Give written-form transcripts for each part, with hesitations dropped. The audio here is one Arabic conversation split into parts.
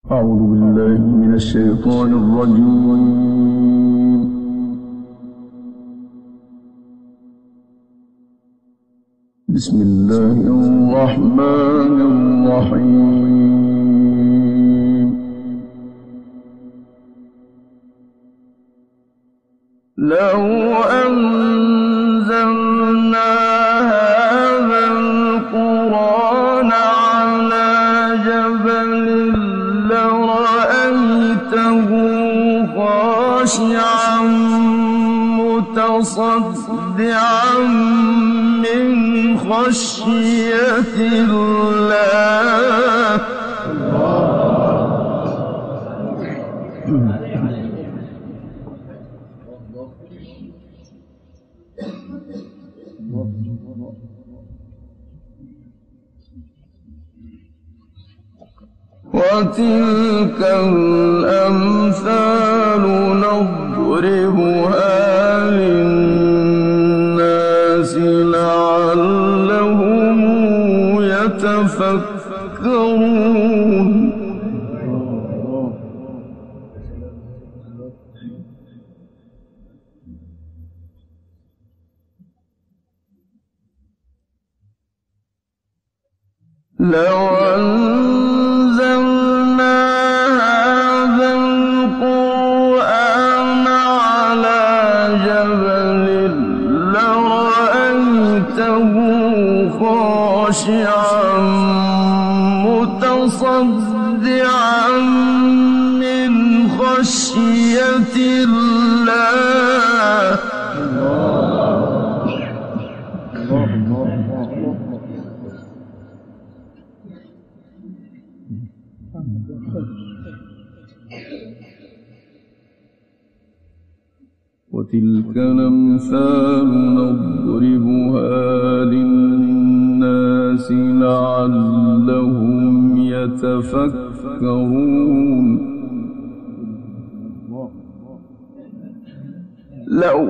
أعوذ بالله من الشيطان الرجيم. بسم الله الرحمن الرحيم. لو أنزلنا هذا القرآن على جبل لرأيته خاشعا متصدعا من خشية الله. وتلك الأمثال نضربها للناس لعلهم يتفكرون. لو أنزلنا هذا القرآن على جبل لرأيته خاشعا متصدعا من خشية الله. وتلك الأمثال نضربها للناس لعلهم يتفكرون. لو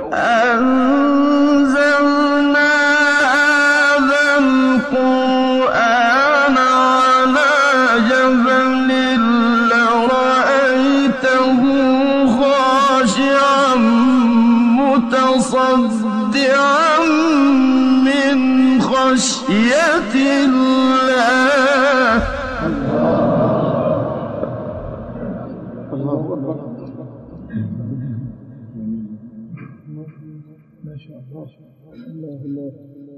أنزلنا هذا القرآن على جبل لرأيته خاشعا متصدعا من خشية الله. الله أكبر. ما شاء الله. الله.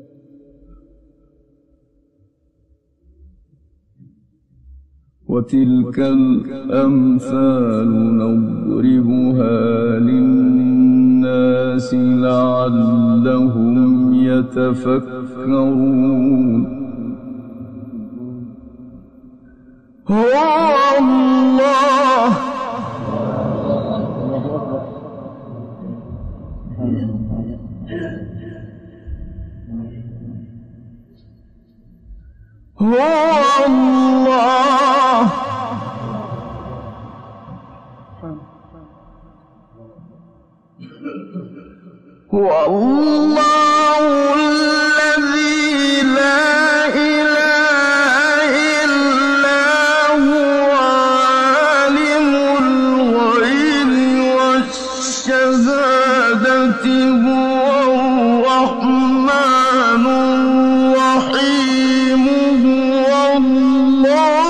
وتلك الأمثال نضربها للناس لعلهم يتفكرون. هو الله هو الله الذي لا إله إلا هو عالم الغيب والشهادة هو الرحمن الرحيم. هو الله.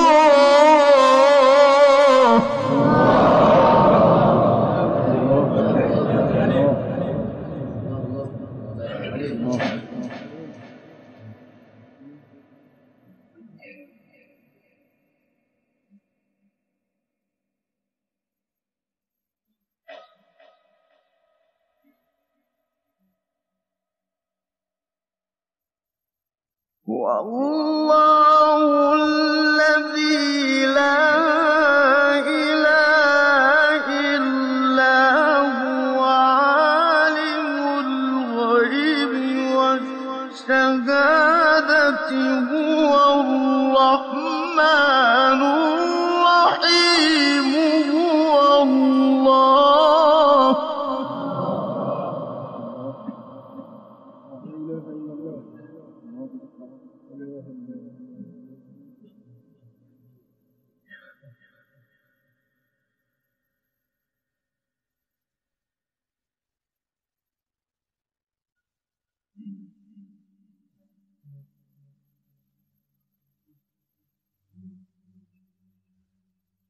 والله الذي لا إله إلا هو عالم الغيب والشهادة هو الرحمن الرحيم. هو الله.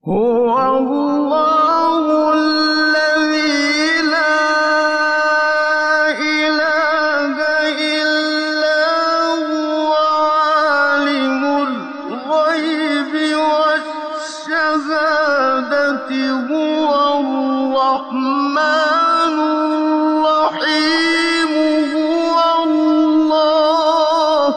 هو الله الذي لا إله إلا هو عالم الغيب والشهادة هو الرحمن الرحيم هو الله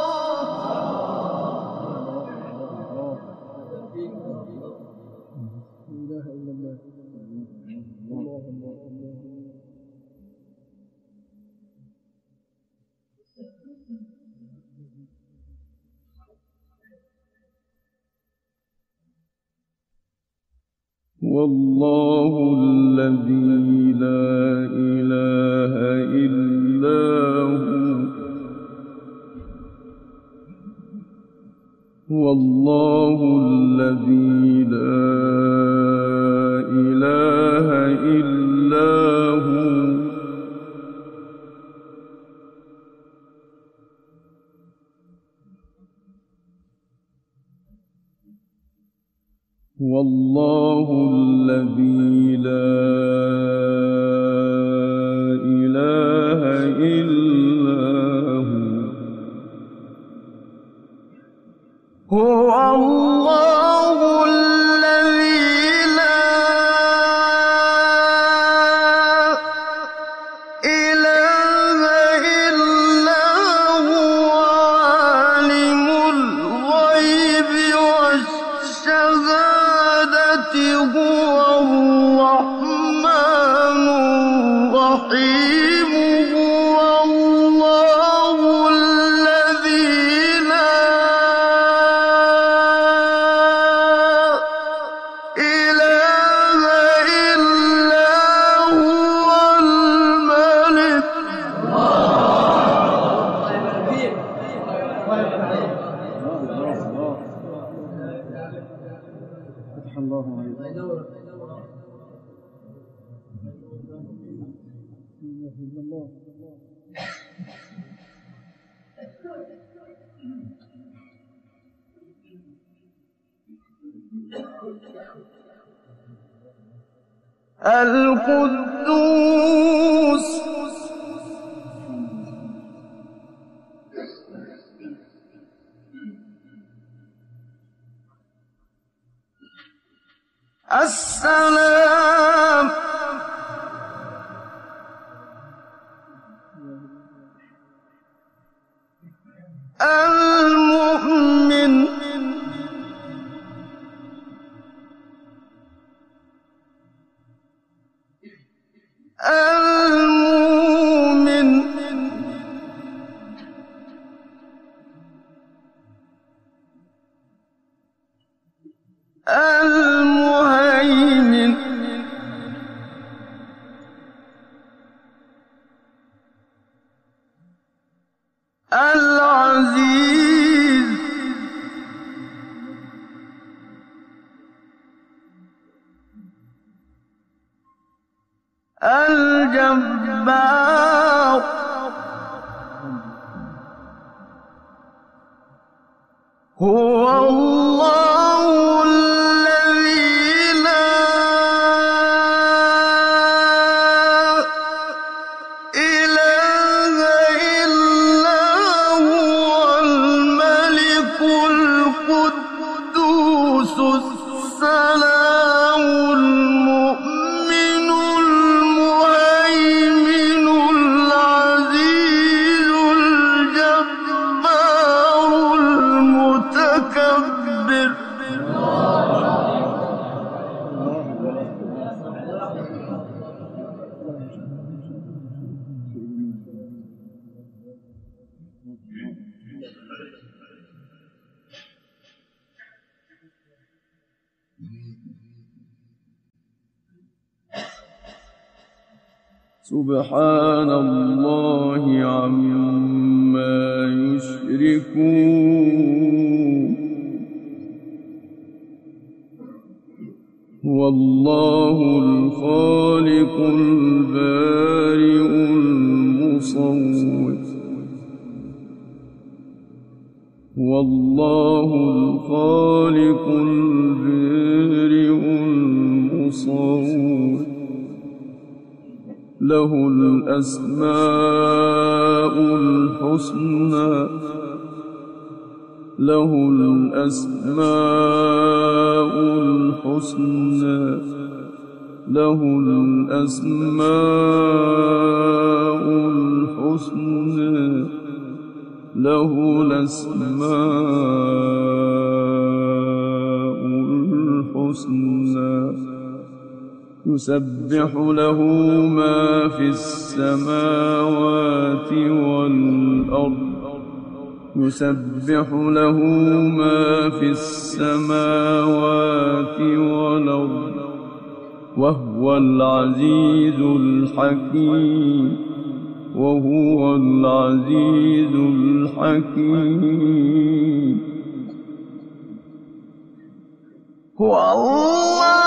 والله الذي لا إله إلا هو والله الذي لا إله إلا هو والله الذي لا إله إلا هو الله الذي لا إله إلا هو عالم الغيب والشهادة هو الرحمن الرحيم هو الله الذي لا إله إلا هو الملك فتح الله عليك القدوس السلام المؤمن المؤمن المهيمن العزيز الجبار هو الله الذي لا إله إلا هو الملك القدوس السلام المؤمن المهيمن العزيز الجبار المتكبر سبحان الله عما يشركون والله الخالق البارئ المصور والله الخالق البارئ له الأسماء الحسنى له الأسماء الحسنى له الأسماء الحسنى له الأسماء الحسنى يسبح له ما في السماوات والأرض يسبح له ما في السماوات والأرض وهو العزيز الحكيم وهو العزيز الحكيم هو الله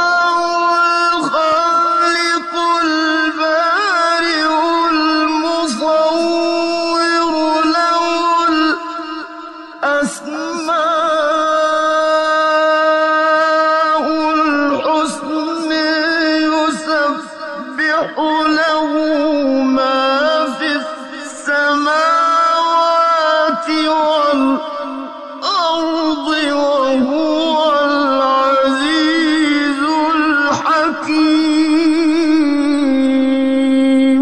الخالق البارئ المصور له الأسماء الحسنى يسبح له ما في السماوات والأرض وهو العزيز الحكيم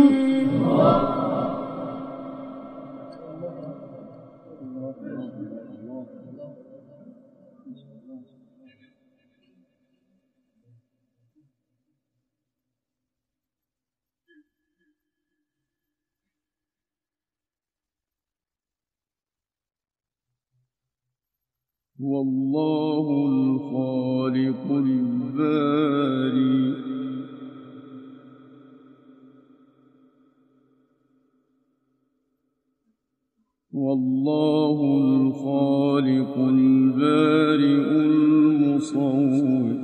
والله الخالق البارئ والله الخالق البارئ المصور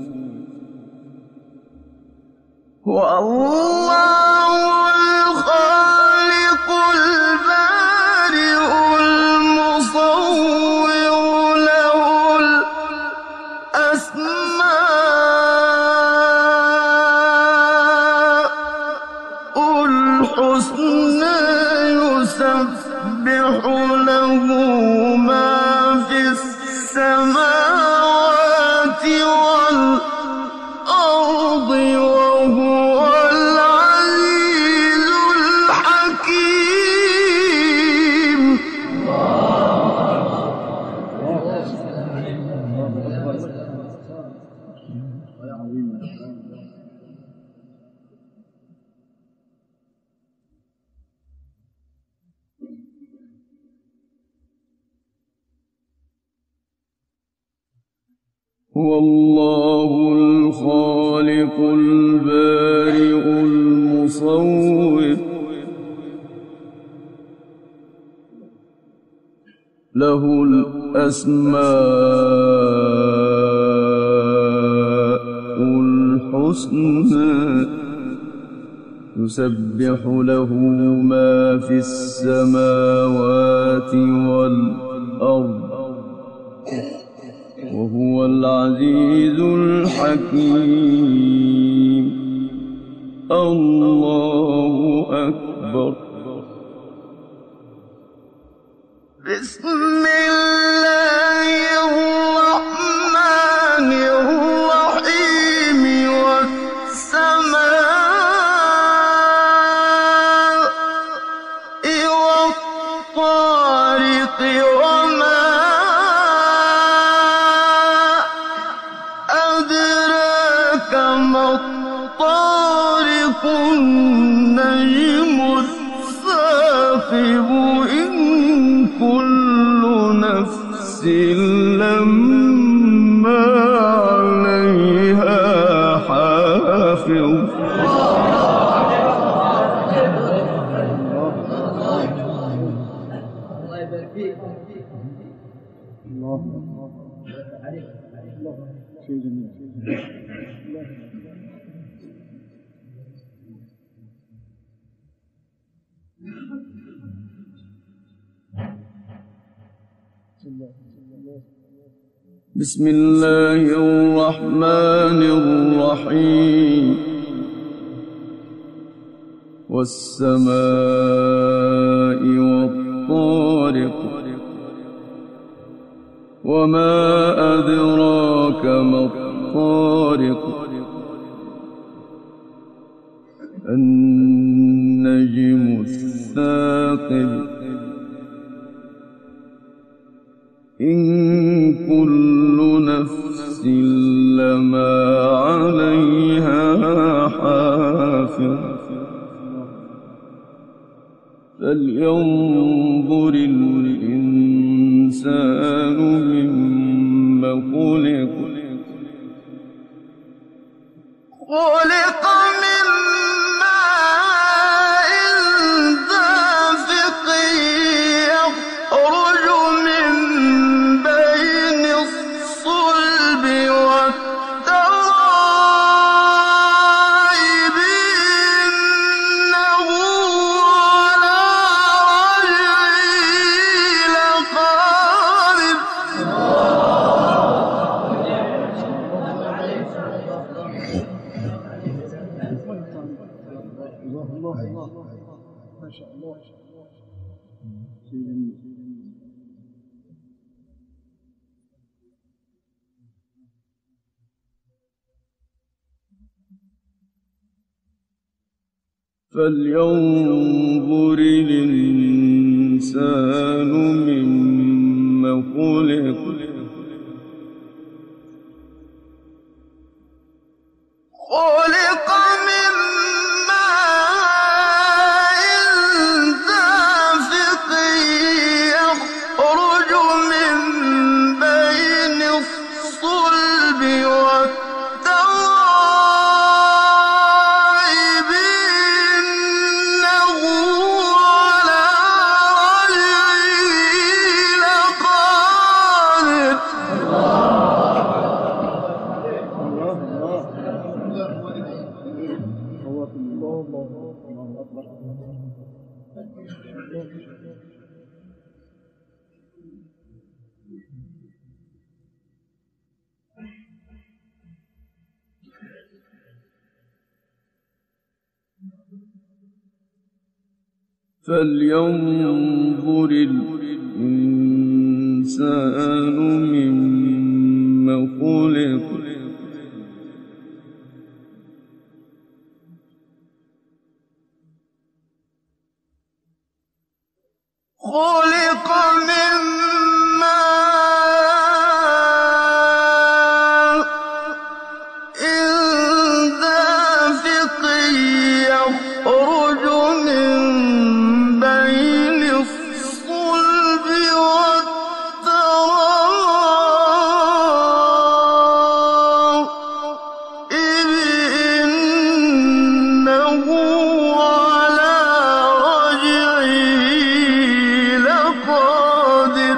هو الله الخالق البارئ المصور له الأسماء الحسنى يسبح له ما في السماوات والأرض وهو العزيز الحكيم هو الله الخالق البارئ المصور له الأسماء الحسنى يسبح له ما في السماوات والأرض وهو العزيز الحكيم الله أكبر بسم الله الرحمن الرحيم والسماء والطارق وما أدراك ما الطارق النجم الثاقب إن كل نفس لما عليها حافظ بسم الله الرحمن الرحيم والسماء والطارق وما أدراك ما الطارق النجم الثاقب إن كل نفس لما عليها حافظ فلينظر الإنسان مما خلق خلق من ماء دافق يخرج من بين الصلب والترائب إنه على رجعه لقادر ما شاء الله فلينظر الإنسان مما خلق خلق من ماء دافق يخرج من بين الصلب والترائب إنه على رجعه لقادر فلينظر الإنسان مما خلق خلق من ماء دافق يخرج من بين الصلب والترائب إنه على رجعه لقادر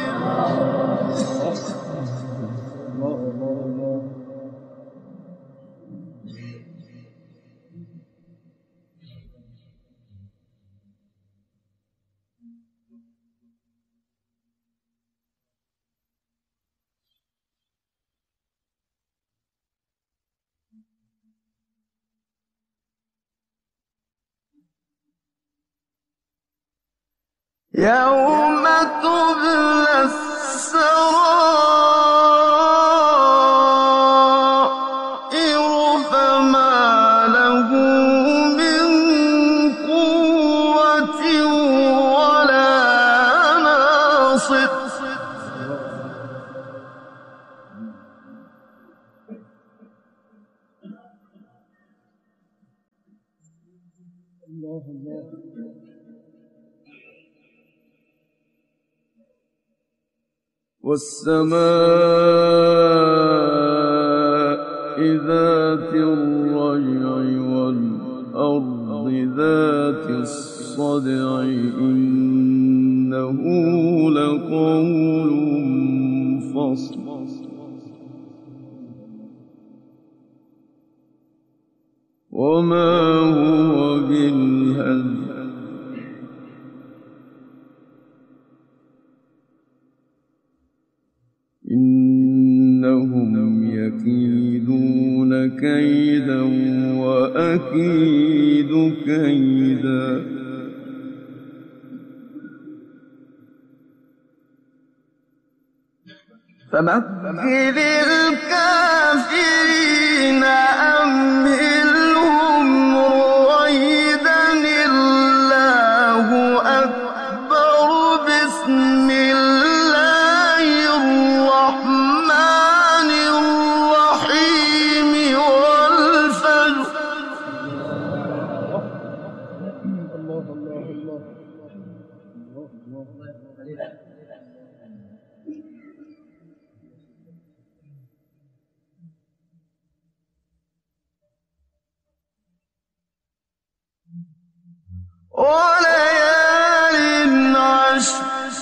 يوم تبلى السرائر فما له من قوة ولا ناصر والسماء ذات الرجع والأرض ذات الصدع إنه لقول فصل وما هو بالهزل إنهم يكيدون كيدا وأكيد كيدا فمهل الكافرين أمهلهم رويدا الله أكبر بسم الله الرحمن الرحيم والفجر وليال عشر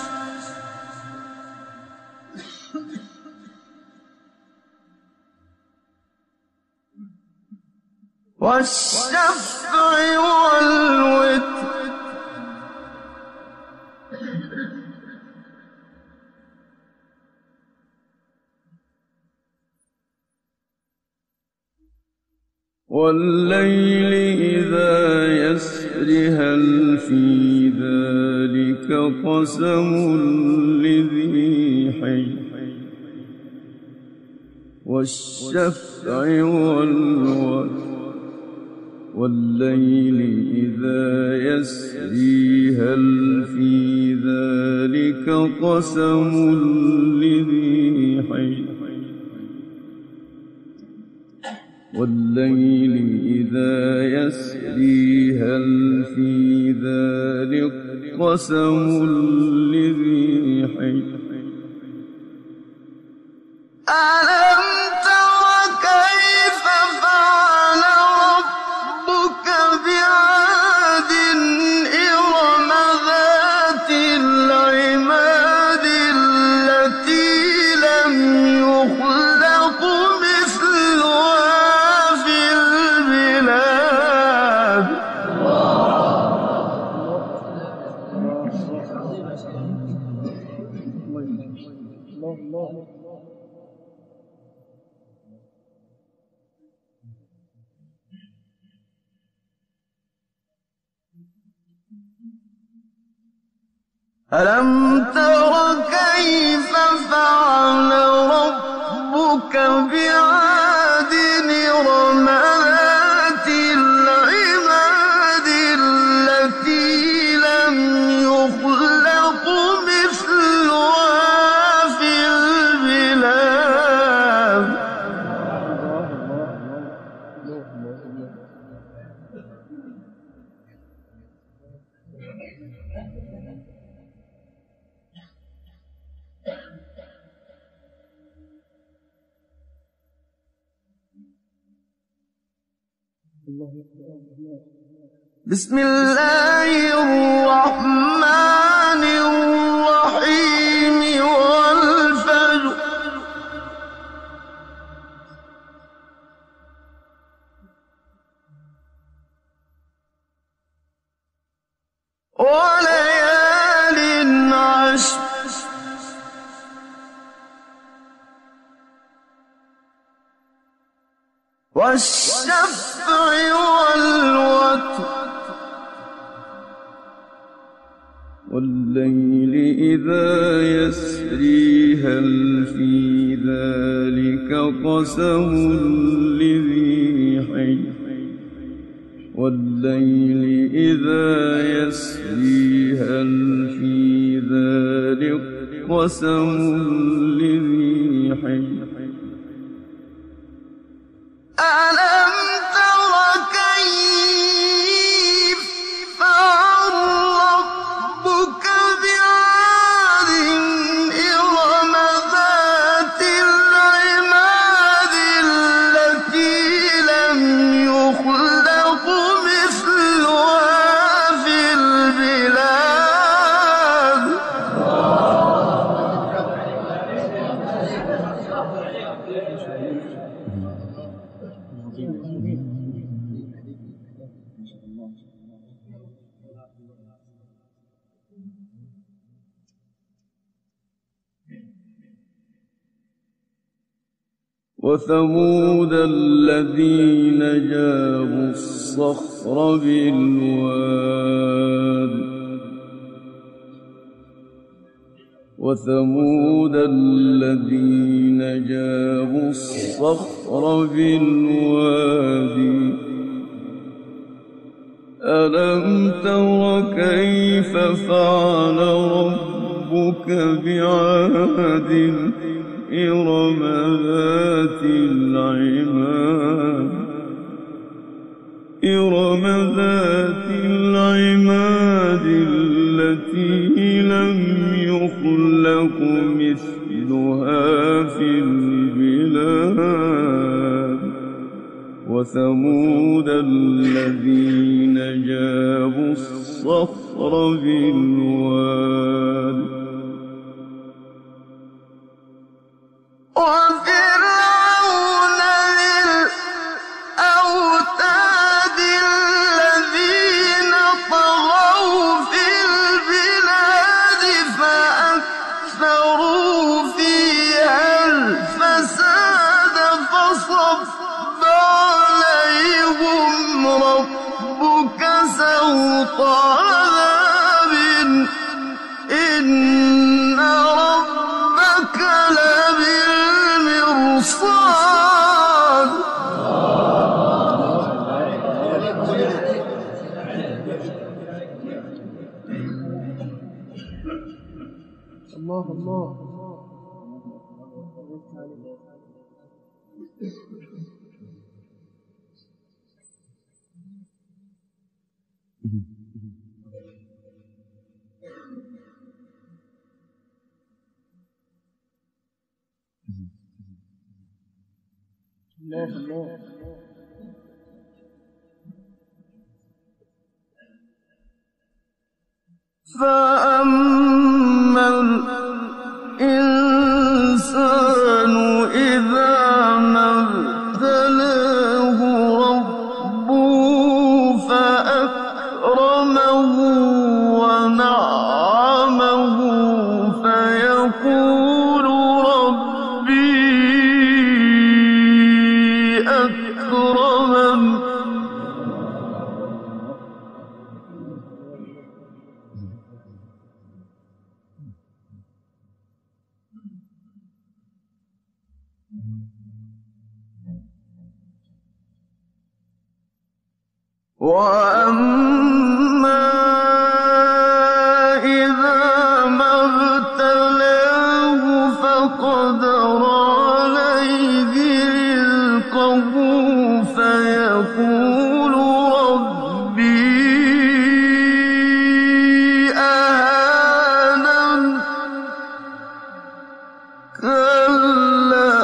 والشفع والوتر والليل إذا يسر هل في ذلك قسم لذي حجر والشفع والوتر والليل إذا يسري هل في ذلك قسم لذي حجر والليل إذا يسري هل في ذلك قسم لذي حجر ألم تر كيف فعل ربك بعاد إرم ذات العماد التي لم يخلق مثلها في البلاد ألم تر كيف فعل ربك بعاد إرم ذات العماد التي لم يخلق مثلها في البلاد بسم الله الرحمن الرحيم والفجر وليال عشر والشفع والوتر والليل إذا يسري هل في ذلك قسم لذي حجر والليل إذا يسري هل في ذلك قسم لذي حجر ألم تر كيف فعل ربك بعاد إرم ذات العماد التي لم يخلق مثلها في البلاد وثمود الذين جابوا الصخر بالواد وثمود الذين جابوا الصخر بالوادي ألم تر كيف فعل ربك بعاد إرم ذات العماد التي لم يخلق مثلها في البلاد وثمود الذين جابوا الصخر بالواد وفرعون ذي الأوتاد الذين طغوا في البلاد فأكثروا فيها الفساد فصب عليهم ربك سوط عذاب إن ربك لبالمرصاد الله الله الله الله فأما الإنسان إذا ما ابتلاه ربه فأكرمه ونعمه فيقول ربي أكرمن وأما إذا ما ابتلاه فقدر عليه رزقه فيقول ربي أهانن كلا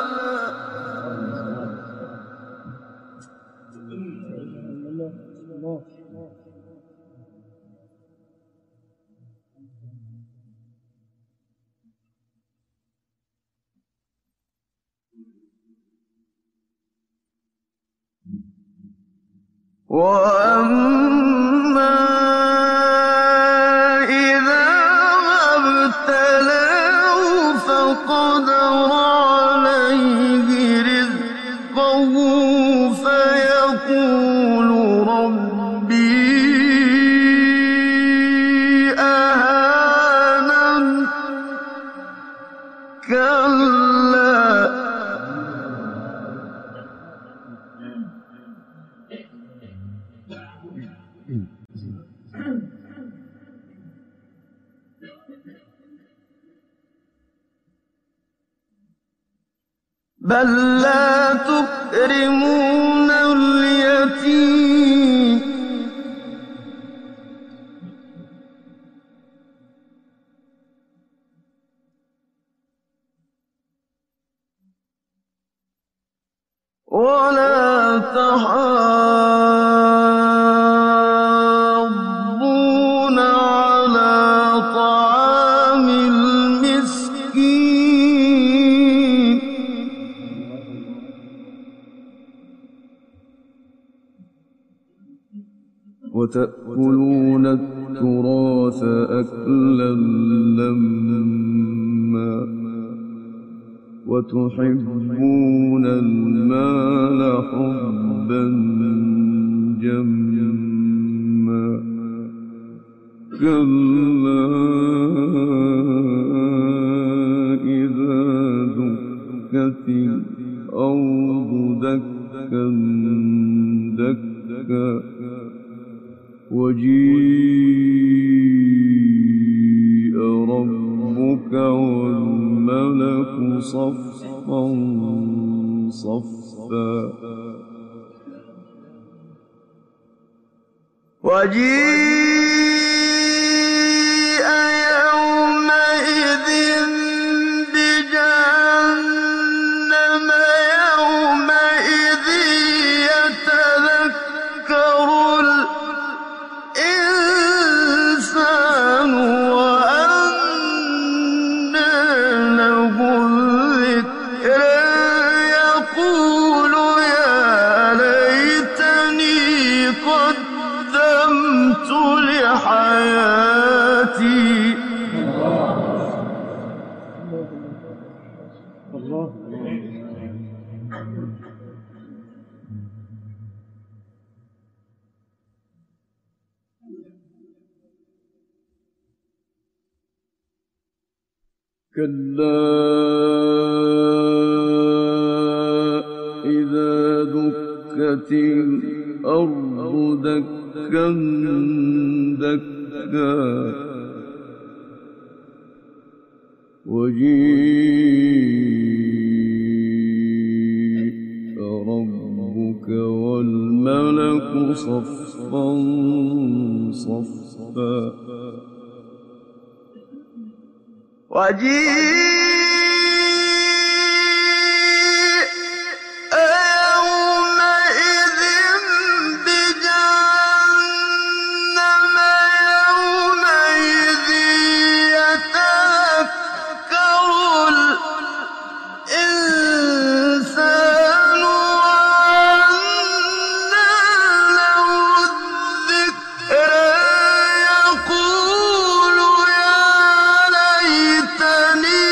وأما إذا ما ابتلاه فقدر عليه رزقه فيقول ربي أهانن كلا بل لا تكرمون اليتيم ولا تحاضون على طعام المسكين وتأكلون التراث أكلا لما وتحبون المال حبا جما كلا إذا دكت الأرض دكا دكا وجيء ربك والملك صفا صفا وجيء يومئذ بجهنم يومئذ يتذكر الإنسان وأنى له الذكرى يقول يا ليتني قدمت لحياتي كلا إذا دكت الأرض دكا دكا وجيء ربك والملك صفا صفا وجيء يومئذ بجهنم يومئذ يتذكر الإنسان وأنى له الذكرى يقول يا ليتني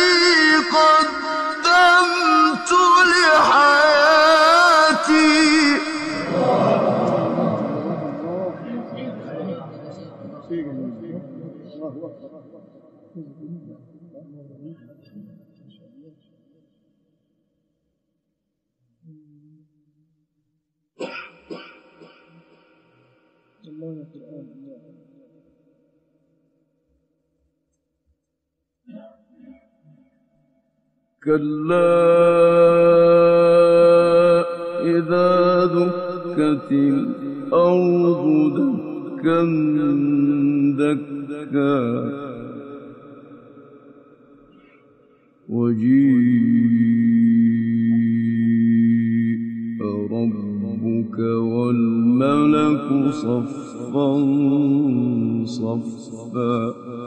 قدمت لحياتي كلا إذا دكت الأرض دكا دكا وجيء ربك والملك صفا صفا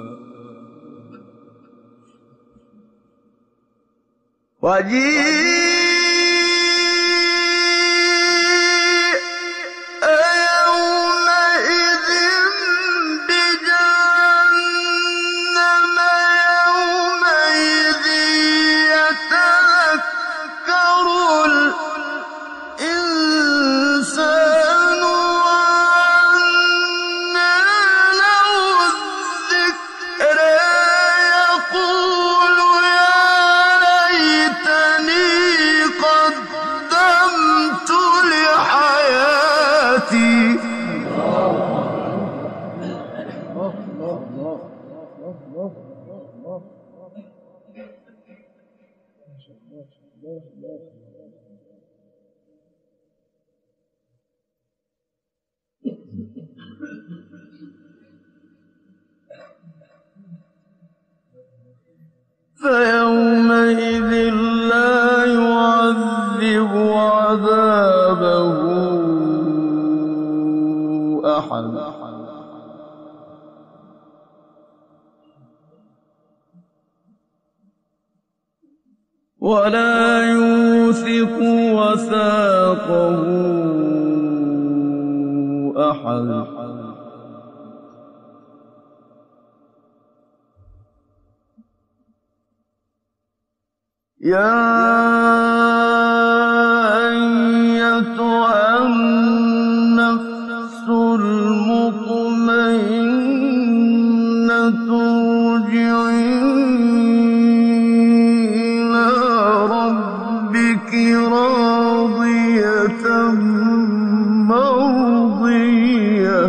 وجيء يومئذ بجهنم يومئذ يتذكر الإنسان وأنى له الذكرى يقول يا ليتني قدمت لحياتي فيومئذ لا يعذب عذابه أحد ولا يوثق وثاقه أحد يا أيتها النفس المطمئنة ارجعي إلى ربك راضية مرضية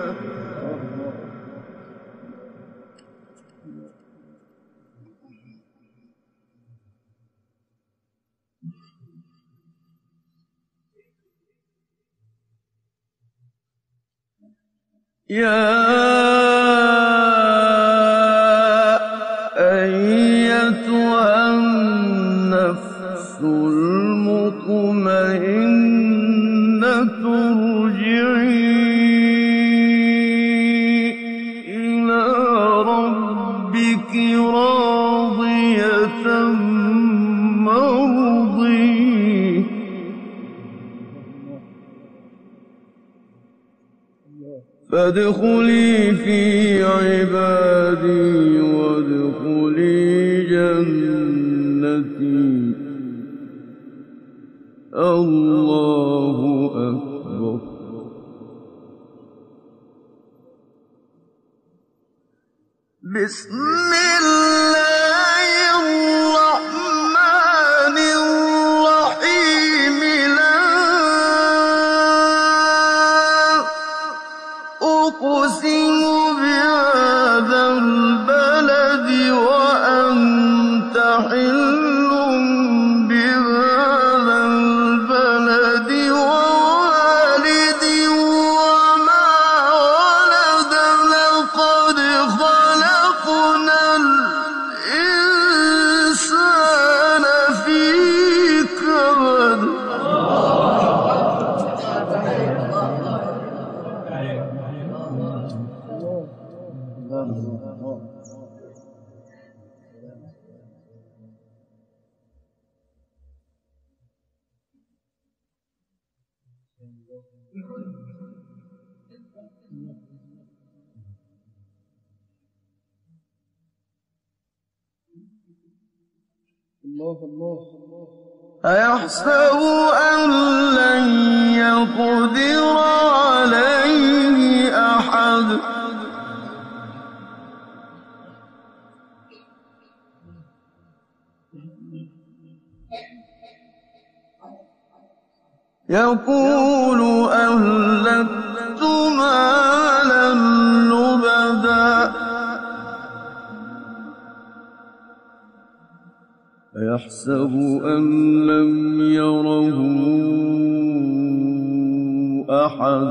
يا أيتها النفس المطمئنة ارجعي إلى ربك راضية مرضية فادخلي في عبادي وادخلي جنتي. الله أكبر. بسم الله الرحمن الرحيم. لا أقسم بهذا البلد وأنت حل بهذا البلد ووالد وما ولد لقد خلقنا الإنسان في كبد. أيحسب أن لن يقدر عليه أحد. يقول أهلكت مالا لبدا. أيحسب أن لم يره أحد.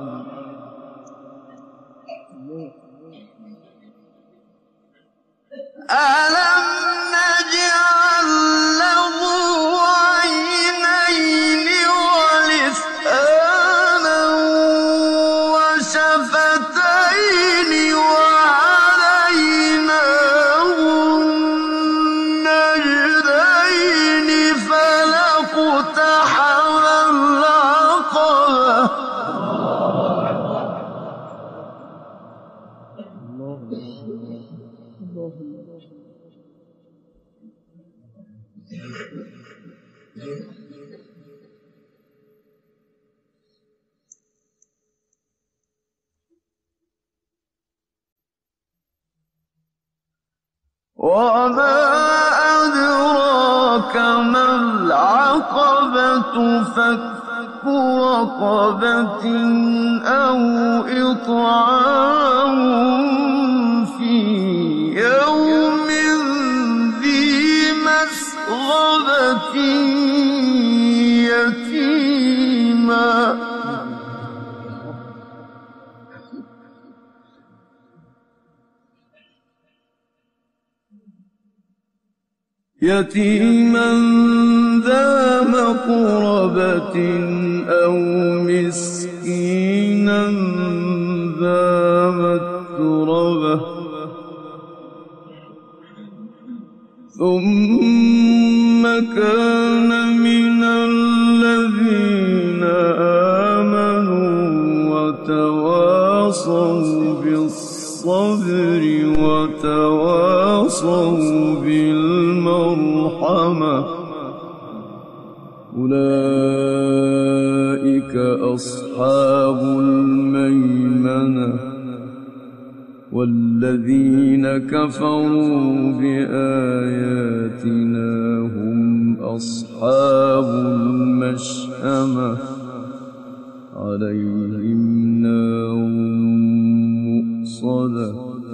ألم نجعل له عينين ولسانا وشفتين وهديناه النجدين فلاقتحم العقبة. وما أدراك ما العقبة. فك رقبة أو إطعام في يوم ذي مسغبة يتيما ذا مقربة أو مسكينا ذا متربة ثم كان من الذين آمنوا وتواصوا بالصبر وتواصوا بالمرحمة. أصحاب الميمنة والذين كفروا بآياتنا هم أصحاب المشأمة عليهم نار مؤصدة.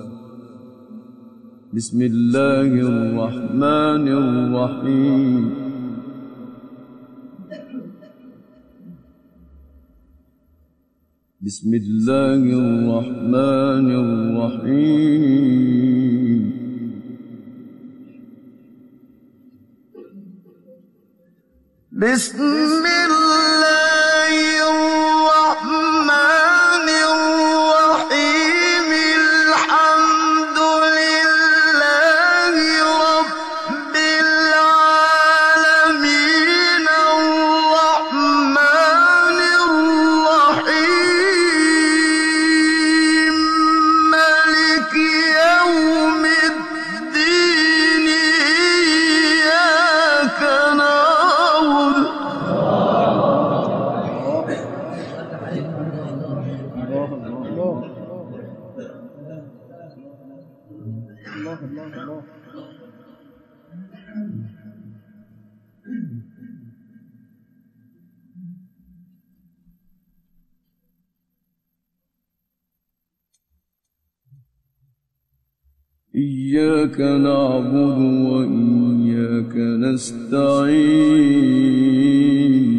بسم الله الرحمن الرحيم. بسم الله الرحمن الرحيم. بسم الله الرحمن الرحيم. الحمد لله رب العالمين الرحمن الرحيم مالك يوم الدين إياك نعبد إياك نعبد وإياك نستعين.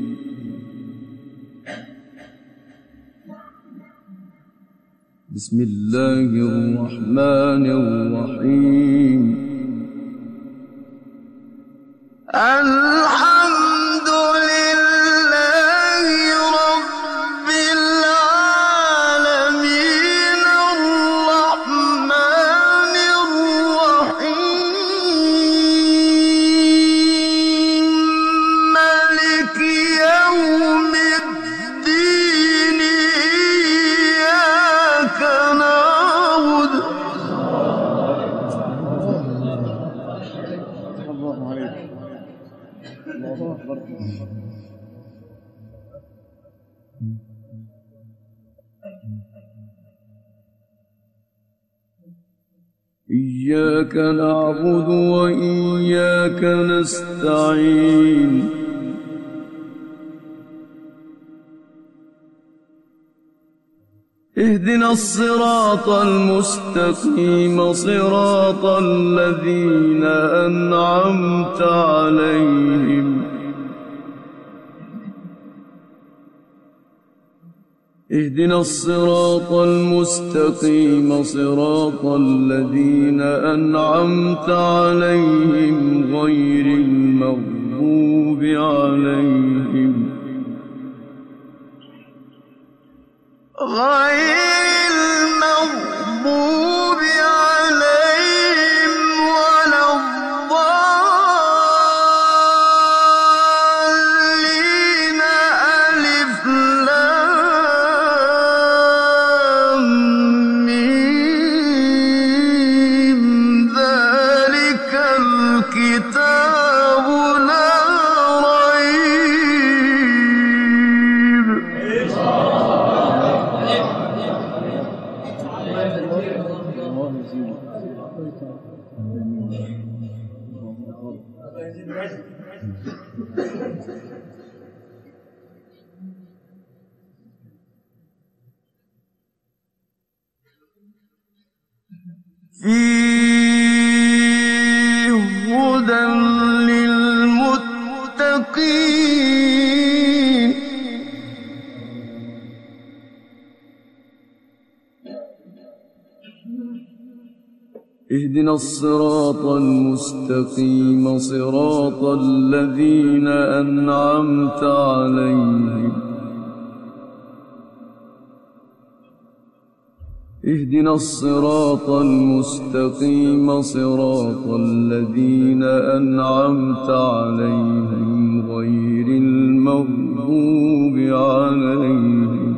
بسم الله الرحمن الرحيم. الحمد لله رب العالمين الرحمن الرحيم مالك يوم الدين إياك نعبد إياك نعبد وإياك نستعين. اهدنا الصراط المستقيم صراط الذين أنعمت عليهم. اهدنا الصراط المستقيم صراط الذين أنعمت عليهم غير المغضوب عليهم ولا الضالين. ألف لام ميم ذلك الكتاب لا ريب. فيه هدى للمتقين. اهدنا الصراط المستقيم صراط الذين أنعمت عليهم. اهدنا الصراط المستقيم صراط الذين أنعمت عليهم غير المغضوب عليهم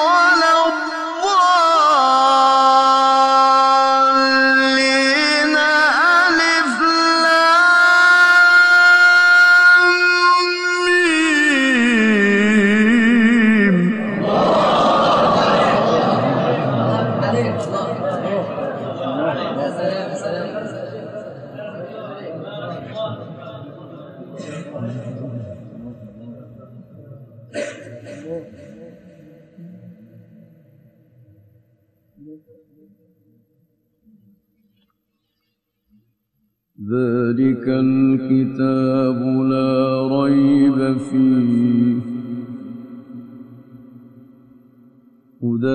ولا الضالين. ذلك الكتاب لا ريب فيه هدى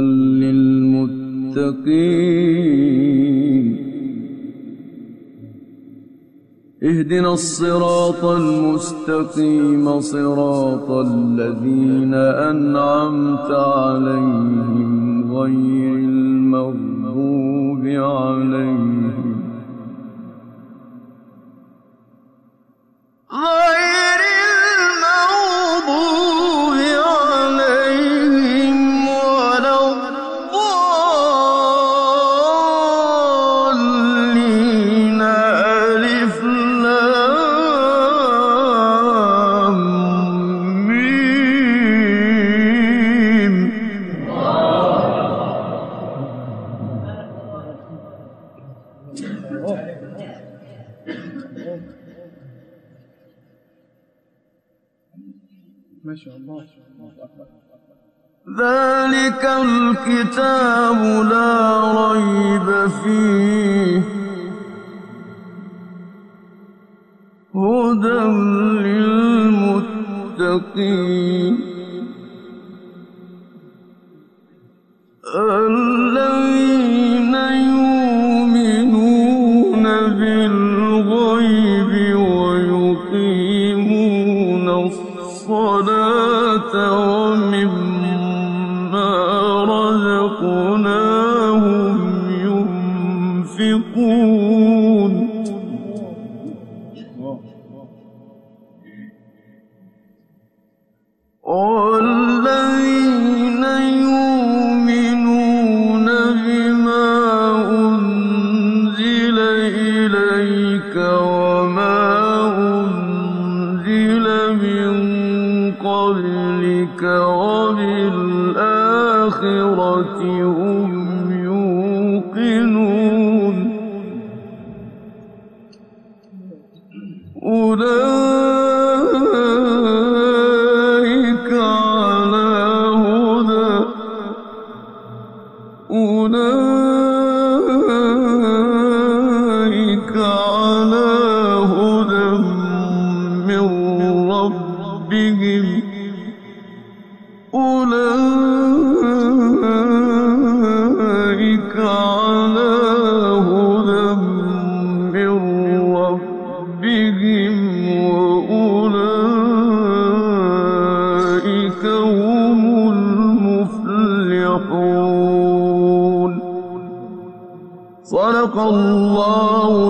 للمتقين اهدنا الصراط المستقيم صراط الذين أنعمت عليهم غير المغضوب عليهم غير المغضوب عليهم ولا الضالين ألف لام ميم ما شاء الله. ذلك الكتاب لا ريب فيه هدى للمتقين الذين يؤمنون بالغيب ويقيمون الصلاة ومما رزقناهم ينفقون والذين يؤمنون بما أنزل إليك وما أنزل من قبلك وبالآخرة هم يوقنون أولئك على هدى من ربهم أولئك على هدى من ربهم وأولئك هم المفلحون. صدق الله